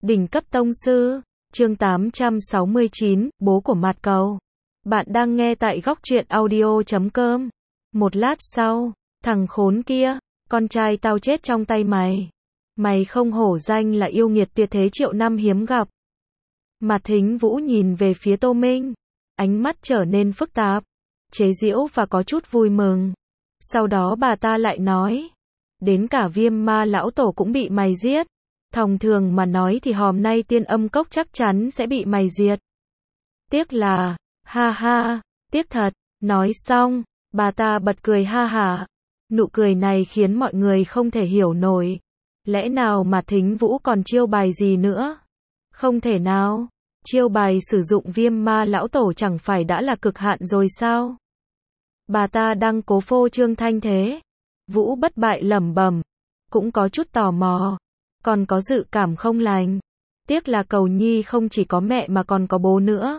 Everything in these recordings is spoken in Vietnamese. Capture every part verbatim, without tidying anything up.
Đỉnh cấp tông sư, chương tám trăm sáu mươi chín, bố của Mạt Cầu. Bạn đang nghe tại góc truyện audio chấm com. Một lát sau, thằng khốn kia, con trai tao chết trong tay mày. Mày không hổ danh là yêu nghiệt tuyệt thế triệu năm hiếm gặp. Mạt Thính Vũ nhìn về phía Tô Minh, ánh mắt trở nên phức tạp, chế giễu và có chút vui mừng. Sau đó bà ta lại nói, đến cả Viêm Ma lão tổ cũng bị mày giết. Thông thường mà nói thì hôm nay Tiên Âm Cốc chắc chắn sẽ bị mày diệt. Tiếc là, ha ha, tiếc thật. Nói xong, bà ta bật cười ha hả. Nụ cười này khiến mọi người không thể hiểu nổi. Lẽ nào mà Thính Vũ còn chiêu bài gì nữa? Không thể nào. Chiêu bài sử dụng Viêm Ma lão tổ chẳng phải đã là cực hạn rồi sao? Bà ta đang cố phô trương thanh thế. Vũ bất bại lẩm bẩm, cũng có chút tò mò, còn có dự cảm không lành. Tiếc là Cầu Nhi không chỉ có mẹ mà còn có bố nữa.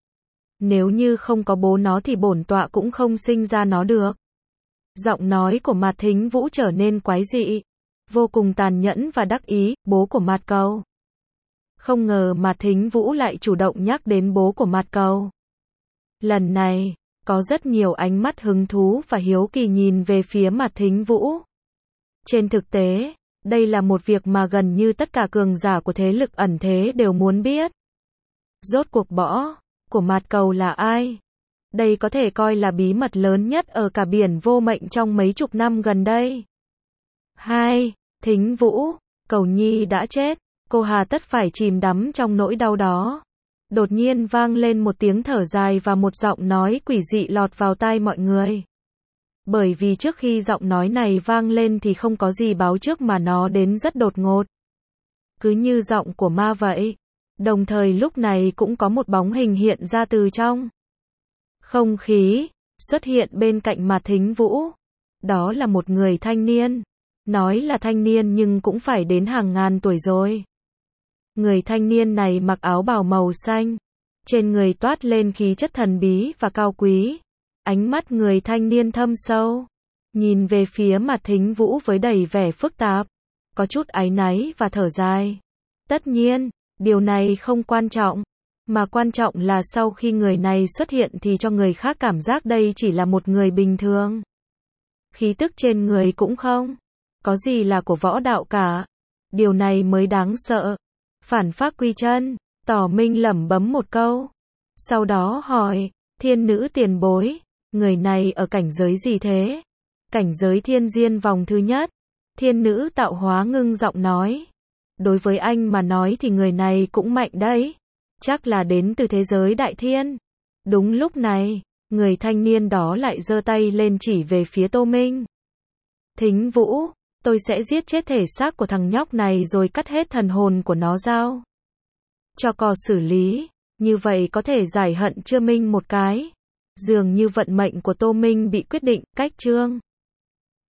Nếu như không có bố nó thì bổn tọa cũng không sinh ra nó được. Giọng nói của Mạt Thính Vũ trở nên quái dị, vô cùng tàn nhẫn và đắc ý. Bố của Mạt Cầu. Không ngờ Mạt Thính Vũ lại chủ động nhắc đến bố của Mạt Cầu. Lần này, có rất nhiều ánh mắt hứng thú và hiếu kỳ nhìn về phía Mạt Thính Vũ. Trên thực tế, đây là một việc mà gần như tất cả cường giả của thế lực ẩn thế đều muốn biết. Rốt cuộc bõ của Mạt Cầu là ai? Đây có thể coi là bí mật lớn nhất ở cả biển vô mệnh trong mấy chục năm gần đây. Hai, Thính Vũ, Cầu Nhi đã chết, cô hà tất phải chìm đắm trong nỗi đau đó. Đột nhiên vang lên một tiếng thở dài và một giọng nói quỷ dị lọt vào tai mọi người. Bởi vì trước khi giọng nói này vang lên thì không có gì báo trước mà nó đến rất đột ngột. Cứ như giọng của ma vậy. Đồng thời lúc này cũng có một bóng hình hiện ra từ trong không khí, xuất hiện bên cạnh Mạt Thính Vũ. Đó là một người thanh niên. Nói là thanh niên nhưng cũng phải đến hàng ngàn tuổi rồi. Người thanh niên này mặc áo bào màu xanh. Trên người toát lên khí chất thần bí và cao quý. Ánh mắt người thanh niên thâm sâu. Nhìn về phía Mạt Thính Vũ với đầy vẻ phức tạp. Có chút áy náy và thở dài. Tất nhiên, điều này không quan trọng. Mà quan trọng là sau khi người này xuất hiện thì cho người khác cảm giác đây chỉ là một người bình thường. Khí tức trên người cũng không có gì là của võ đạo cả. Điều này mới đáng sợ. Phản Phác Quy Chân, Tỏ Minh lẩm bấm một câu. Sau đó hỏi, thiên nữ tiền bối, người này ở cảnh giới gì thế? Cảnh giới thiên diên vòng thứ nhất. Thiên nữ tạo hóa ngưng giọng nói. Đối với anh mà nói thì người này cũng mạnh đấy. Chắc là đến từ thế giới đại thiên. Đúng lúc này, người thanh niên đó lại giơ tay lên chỉ về phía Tô Minh. Thính Vũ, tôi sẽ giết chết thể xác của thằng nhóc này rồi cắt hết thần hồn của nó giao cho cò xử lý. Như vậy có thể giải hận chưa Minh một cái. Dường như vận mệnh của Tô Minh bị quyết định. Cách chương